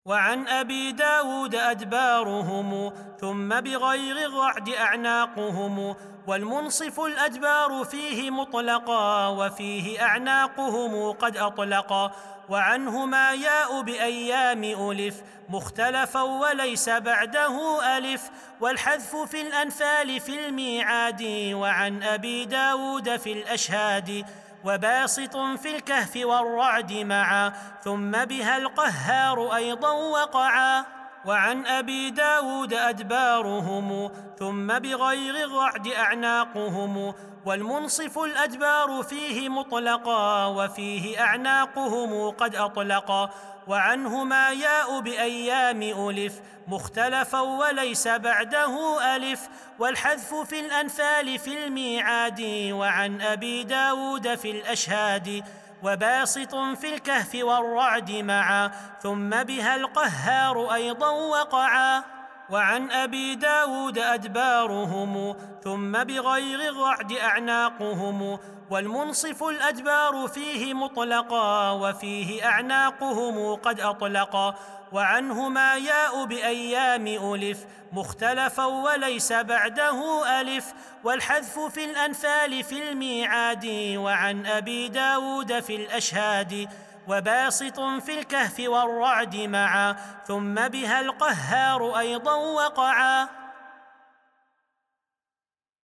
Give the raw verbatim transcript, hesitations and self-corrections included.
وعن أبي داود أدبارهم ثم بغير الرعد أعناقهم، والمنصف الأدبار فيه مطلقا وفيه أعناقهم قد أطلقا، وعنهما ياء بأيام ألف مختلفا وليس بعده ألف، والحذف في الأنفال في الميعاد، وعن أبي داود في الأشهاد، وباسط في الكهف والرعد معا، ثم بها القهار أيضا وقعا. وعن أبي داود أدبارهم ثم بغير الرعد أعناقهم، والمنصف الأدبار فيه مطلقا وفيه أعناقهم قد أطلقا، وعنهما ياء بأيام ألف مختلفا وليس بعده ألف، والحذف في الأنفال في الميعاد، وعن أبي داود في الأشهاد، وباسط في الكهف والرعد معا، ثم بها القهار أيضا وقعا. وعن أبي داود أدبارهم ثم بغير الرعد أعناقهم، والمنصف الأدبار فيه مطلقا وفيه أعناقهم قد أطلقا، وعنهما ياء بأيام ألف مختلفا وليس بعده ألف، والحذف في الأنفال في الميعاد، وعن أبي داود في الأشهاد، وباسط في الكهف والرعد معا، ثم بها القهار أيضا وقعا.